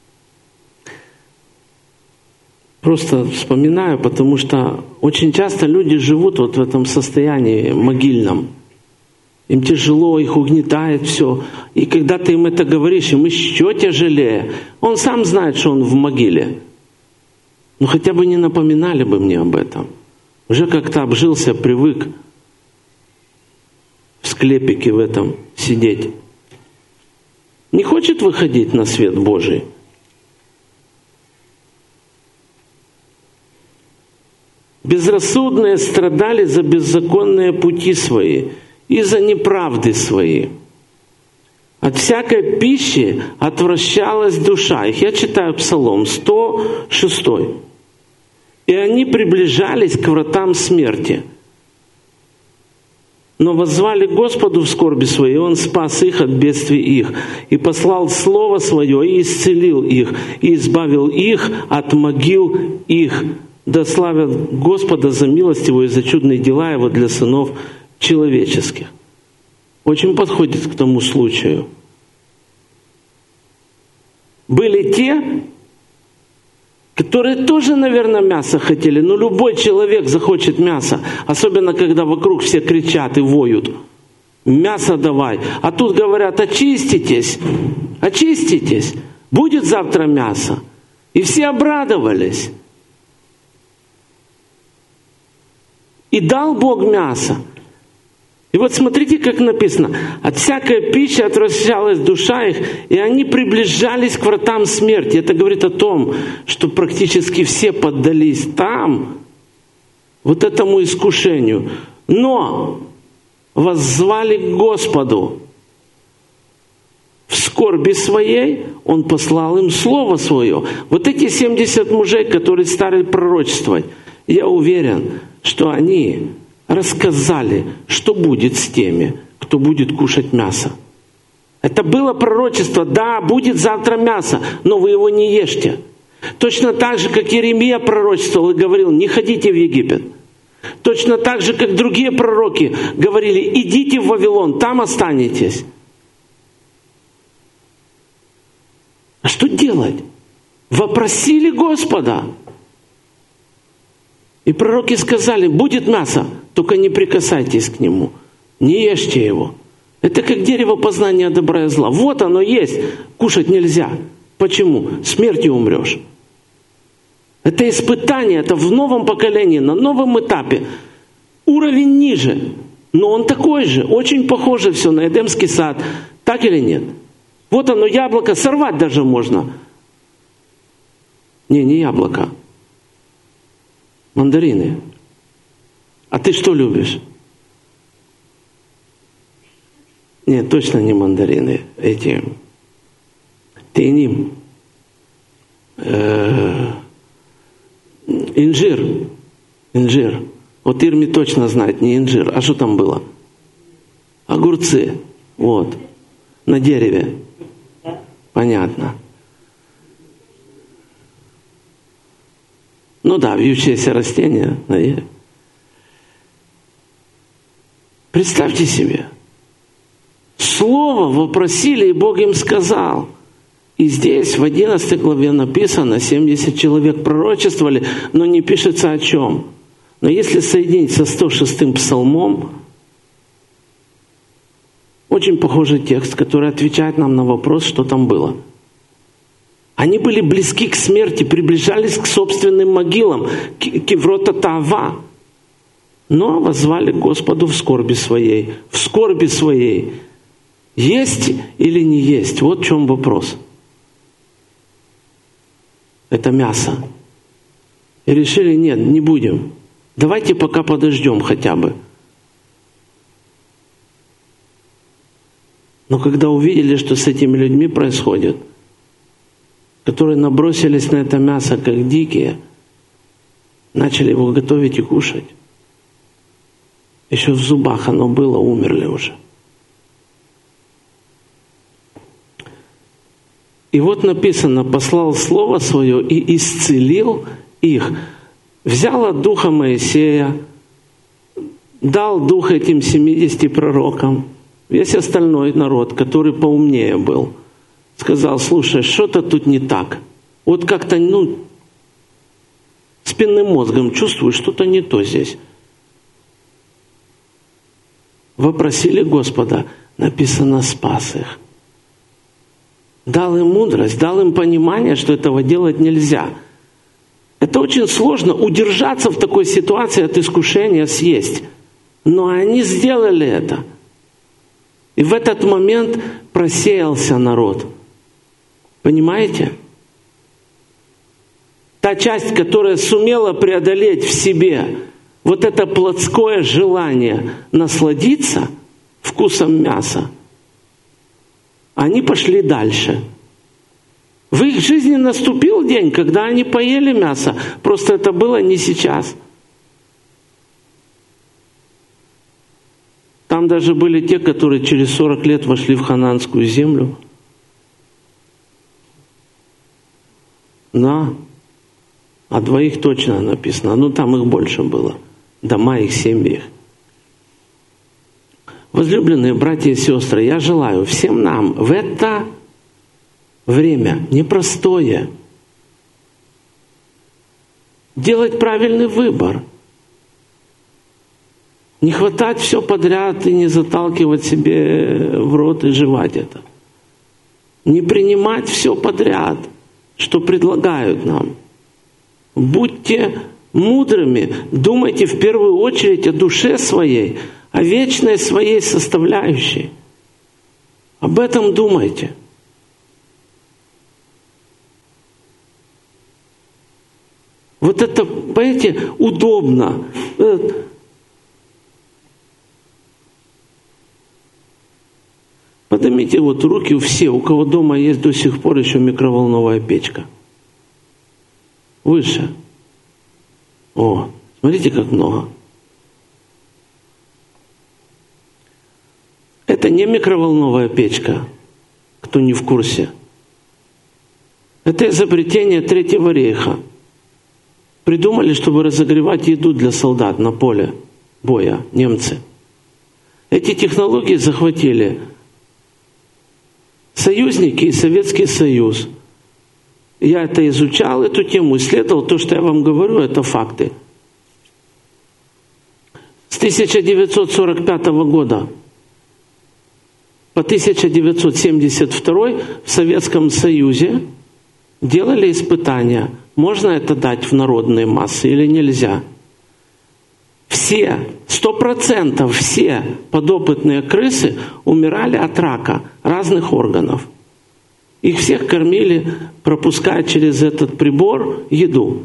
A: просто вспоминаю, потому что очень часто люди живут вот в этом состоянии могильном. Им тяжело, их угнетает все. И когда ты им это говоришь, им еще тяжелее. Он сам знает, что он в могиле. Но хотя бы не напоминали бы мне об этом. Уже как-то обжился, привык в склепике в этом сидеть. Не хочет выходить на свет Божий. Безрассудные страдали за беззаконные пути свои и за неправды свои. От всякой пищи отвращалась душа их. Я читаю Псалом 106. И они приближались к вратам смерти. Но воззвали Господу в скорби своей, и Он спас их от бедствий их, и послал Слово Свое, и исцелил их, и избавил их от могил их. Да славят Господа за милость Его и за чудные дела Его для сынов человеческих. Очень подходит к тому случаю. Были те, которые тоже, наверное, мясо хотели. Но любой человек захочет мясо. Особенно, когда вокруг все кричат и воют. Мясо давай. А тут говорят, очиститесь. Очиститесь. Будет завтра мясо. И все обрадовались. И дал Бог мясо. И вот смотрите, как написано. От всякой пищи отвращалась душа их, и они приближались к вратам смерти. Это говорит о том, что практически все поддались там, вот этому искушению. Но воззвали к Господу. В скорби своей Он послал им Слово Свое. Вот эти 70 мужей, которые стали пророчествовать, я уверен, что они рассказали, что будет с теми, кто будет кушать мясо. Это было пророчество. Да, будет завтра мясо, но вы его не ешьте. Точно так же, как Иеремия пророчествовал и говорил, не ходите в Египет. Точно так же, как другие пророки говорили, идите в Вавилон, там останетесь. А что делать? Вопросили Господа. И пророки сказали, будет мясо, только не прикасайтесь к нему, не ешьте его. Это как дерево познания добра и зла. Вот оно есть, кушать нельзя. Почему? Смертью умрешь. Это испытание, это в новом поколении, на новом этапе. Уровень ниже, но он такой же, очень похоже все на Эдемский сад. Так или нет? Вот оно, яблоко, сорвать даже можно. Не яблоко. Мандарины. А ты что любишь? Нет, точно не мандарины. Эти тейним. Инжир. Инжир. Вот Ирми точно знает, не инжир. А что там было? Огурцы. Вот. На дереве. Понятно. Ну да, вьющиеся растения. Представьте себе. Слово вопросили, и Бог им сказал. И здесь в 11 главе написано, 70 человек пророчествовали, но не пишется о чем. Но если соединить со 106-м псалмом, очень похожий текст, который отвечает нам на вопрос, что там было. Они были близки к смерти, приближались к собственным могилам, киврота Таава. Но воззвали к Господу в скорби своей. В скорби своей. Есть или не есть? Вот в чем вопрос. Это мясо. И решили, нет, не будем. Давайте пока подождем хотя бы. Но когда увидели, что с этими людьми происходит, которые набросились на это мясо как дикие, начали его готовить и кушать. Еще в зубах оно было, умерли уже. И вот написано, послал Слово Свое и исцелил их. Взял от духа Моисея, дал дух этим 70 пророкам. Весь остальной народ, который поумнее был, сказал, слушай, что-то тут не так. Вот как-то, спинным мозгом чувствую, что-то не то здесь. Вопросили Господа, написано, спас их. Дал им мудрость, дал им понимание, что этого делать нельзя. Это очень сложно удержаться в такой ситуации от искушения съесть. Но они сделали это. И в этот момент просеялся народ. Понимаете? Та часть, которая сумела преодолеть в себе вот это плотское желание насладиться вкусом мяса, они пошли дальше. В их жизни наступил день, когда они поели мясо. Просто это было не сейчас. Там даже были те, которые через 40 лет вошли в ханаанскую землю. Да. А 2 точно написано. Там их больше было. Дома их, семьи их. Возлюбленные братья и сестры, я желаю всем нам в это время непростое делать правильный выбор. Не хватать все подряд и не заталкивать себе в рот и жевать это. Не принимать все подряд, что предлагают нам. Будьте мудрыми, думайте в первую очередь о душе своей, о вечной своей составляющей. Об этом думайте. Вот это, понимаете, удобно. Поднимите вот руки все, у кого дома есть до сих пор еще микроволновая печка. Выше. О, смотрите, как много. Это не микроволновая печка, кто не в курсе. Это изобретение Третьего рейха. Придумали, чтобы разогревать еду для солдат на поле боя, немцы. Эти технологии захватили союзники и Советский Союз. Я это изучал, эту тему, исследовал. То, что я вам говорю, это факты. С 1945 года по 1972 в Советском Союзе делали испытания, можно это дать в народные массы или нельзя. Все, 100% все подопытные крысы умирали от рака разных органов. Их всех кормили, пропуская через этот прибор еду.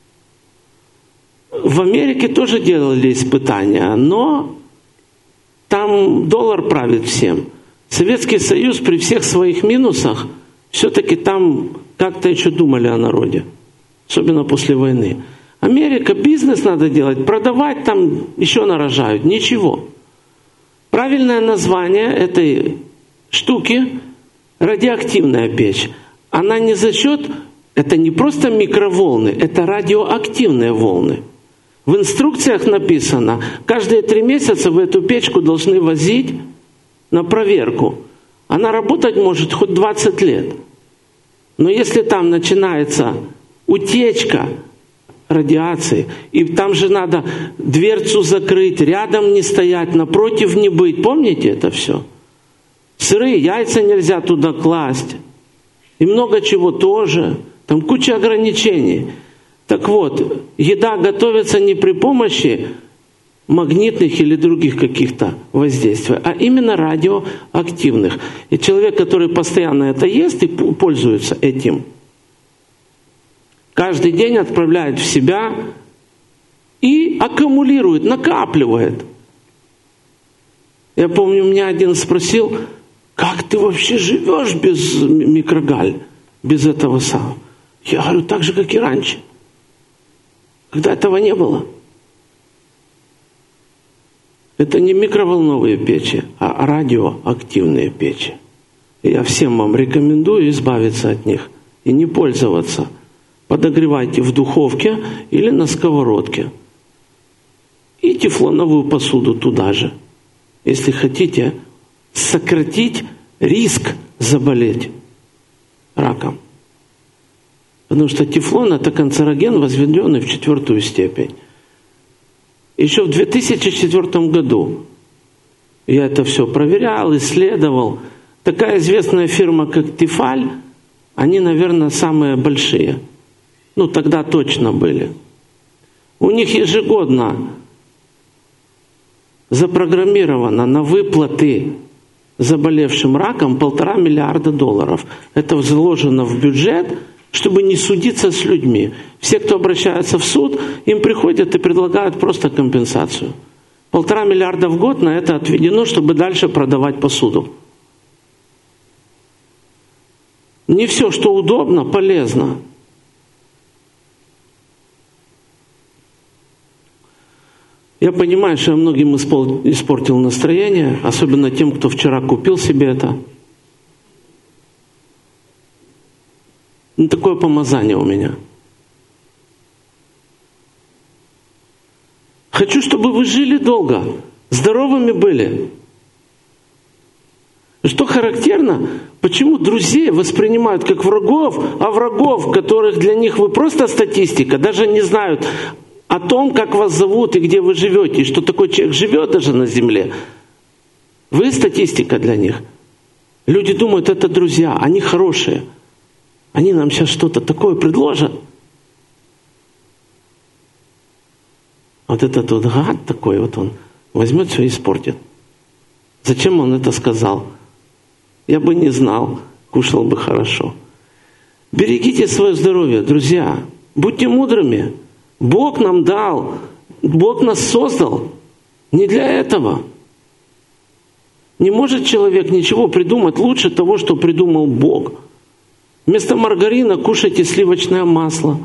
A: В Америке тоже делали испытания, но там доллар правит всем. Советский Союз при всех своих минусах все-таки там как-то еще думали о народе. Особенно после войны. Америка, бизнес надо делать, продавать там еще нарожают. Ничего. Правильное название этой штуки — радиоактивная печь. Она не за счет, это не просто микроволны, это радиоактивные волны. В инструкциях написано, каждые 3 месяца вы эту печку должны возить на проверку. Она работать может хоть 20 лет. Но если там начинается утечка радиации, и там же надо дверцу закрыть, рядом не стоять, напротив не быть. Помните это все? Сырые яйца нельзя туда класть. И много чего тоже. Там куча ограничений. Так вот, еда готовится не при помощи магнитных или других каких-то воздействий, а именно радиоактивных. И человек, который постоянно это ест и пользуется этим, каждый день отправляет в себя и аккумулирует, накапливает. Я помню, меня один спросил, как ты вообще живешь без микрогаль, без этого самого? Я говорю, так же, как и раньше, когда этого не было. Это не микроволновые печи, а радиоактивные печи. И я всем вам рекомендую избавиться от них и не пользоваться. Подогревайте в духовке или на сковородке. И тефлоновую посуду туда же. Если хотите сократить риск заболеть раком. Потому что тефлон – это канцероген, возведенный в 4-ю степень. Еще в 2004 году я это все проверял, исследовал. Такая известная фирма, как Тефаль, они, наверное, самые большие. Ну, тогда точно были. У них ежегодно запрограммировано на выплаты заболевшим раком $1,5 миллиарда. Это заложено в бюджет, чтобы не судиться с людьми. Все, кто обращается в суд, им приходят и предлагают просто компенсацию. $1,5 миллиарда в год на это отведено, чтобы дальше продавать посуду. Не все, что удобно, полезно. Я понимаю, что я многим испортил настроение, особенно тем, кто вчера купил себе это. Ну, такое помазание у меня. Хочу, чтобы вы жили долго, здоровыми были. Что характерно, почему друзей воспринимают как врагов, а врагов, которых для них вы просто статистика, даже не знают о том, как вас зовут и где вы живете, и что такой человек живет даже на земле. Вы статистика для них. Люди думают, это друзья, они хорошие. Они нам сейчас что-то такое предложат. Вот этот вот гад такой вот он возьмет все и испортит. Зачем он это сказал? Я бы не знал, кушал бы хорошо. Берегите свое здоровье, друзья. Будьте мудрыми. Бог нам дал, Бог нас создал не для этого. Не может человек ничего придумать лучше того, что придумал Бог. Вместо маргарина кушайте сливочное масло.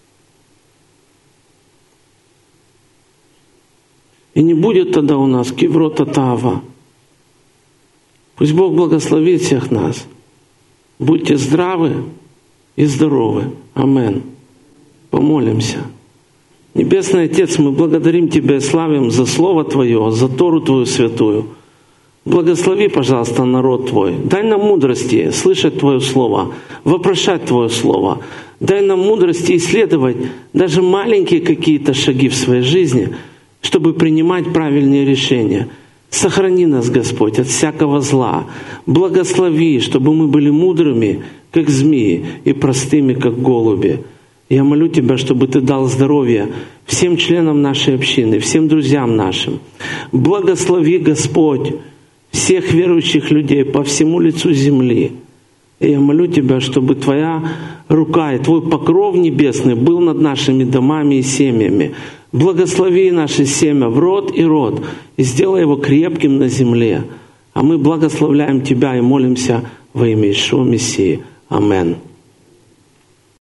A: И не будет тогда у нас киврота тава. Пусть Бог благословит всех нас. Будьте здравы и здоровы. Амин. Помолимся. Небесный Отец, мы благодарим Тебя и славим за Слово Твое, за Тору Твою святую. Благослови, пожалуйста, народ Твой. Дай нам мудрости слышать Твое Слово, вопрошать Твое Слово. Дай нам мудрости исследовать даже маленькие какие-то шаги в своей жизни, чтобы принимать правильные решения. Сохрани нас, Господь, от всякого зла. Благослови, чтобы мы были мудрыми, как змеи, и простыми, как голуби. Я молю Тебя, чтобы Ты дал здоровье всем членам нашей общины, всем друзьям нашим. Благослови, Господь, всех верующих людей по всему лицу земли. И я молю Тебя, чтобы Твоя рука и Твой покров небесный был над нашими домами и семьями. Благослови наше семя в род и род, и сделай его крепким на земле. А мы благословляем Тебя и молимся во имя Иешуа Мессии. Аминь.